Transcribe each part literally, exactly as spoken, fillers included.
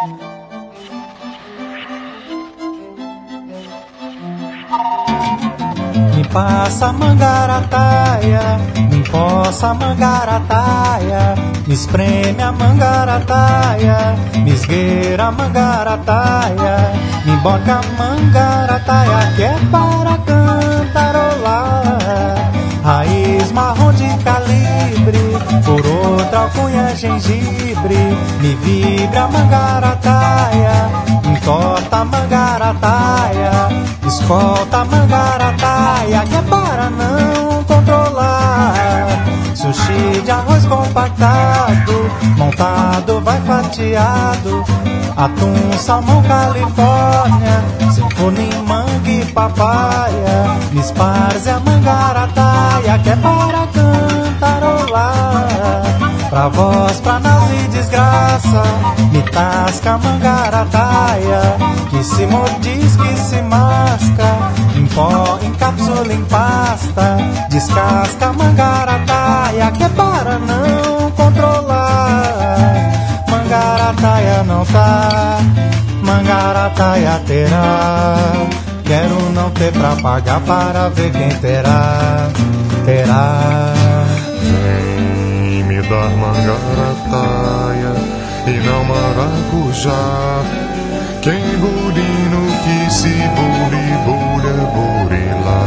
Me passa mangarataia, me empoça mangarataia, me espreme a mangarataia, me esgueira mangarataia, me emboca mangarataia, que é para cantarolar. Raiz marrom de calibre, por outra alcunha gengibre, me vibra mangarataia, entorta mangarataia, escolta mangarataia, que é para não controlar. Sushi de arroz compactado, montado vai fatiado, atum, salmão, Califórnia, sinfonia, manga e papaya, me esparze a mangarataia, que é para cantarolar. Pra voz, pra náusea e desgraça, me tasca a mangarataia, que se mordisca que se masca, em pó, em cápsula, em pasta, descasca a mangarataia, que é para não controlar. Mangarataia não tá, mangarataia terá, quero não ter pra pagar para ver quem terá, terá. Vem me dar mangarataia e não maracujá, quem burino que se buri, bura, burilá.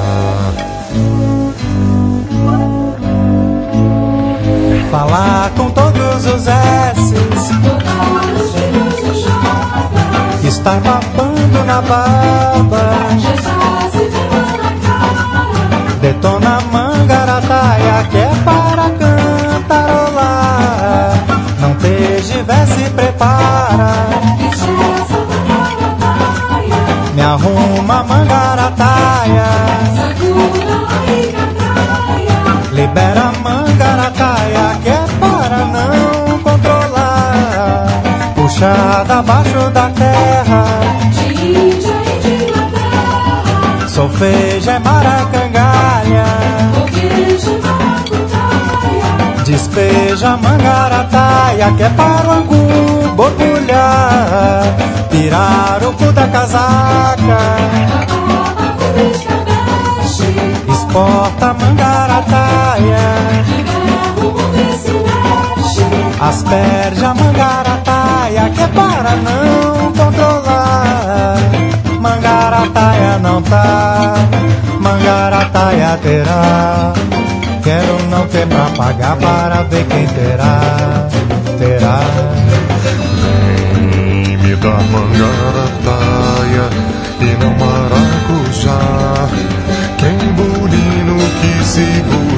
Falar com todos os S's, estar babando na baba, detona mangarataia, que é para cantarolar. Não te se prepara, me arruma mangarataia, libera mangarataia, que é para não controlar. Puxada abaixo da terra, solfeja é maracangalha, despeja mangarataia, que é para o angu borbulhar, tirar o cu da casaca, exporta mangarataia, asperja mangarataia, que é para não controlar. Mangarataia não tá, mangarataia terá, quero não ter pra pagar para ver quem terá, terá. Vem me dar mangarataia e não maracujá, quem burino que se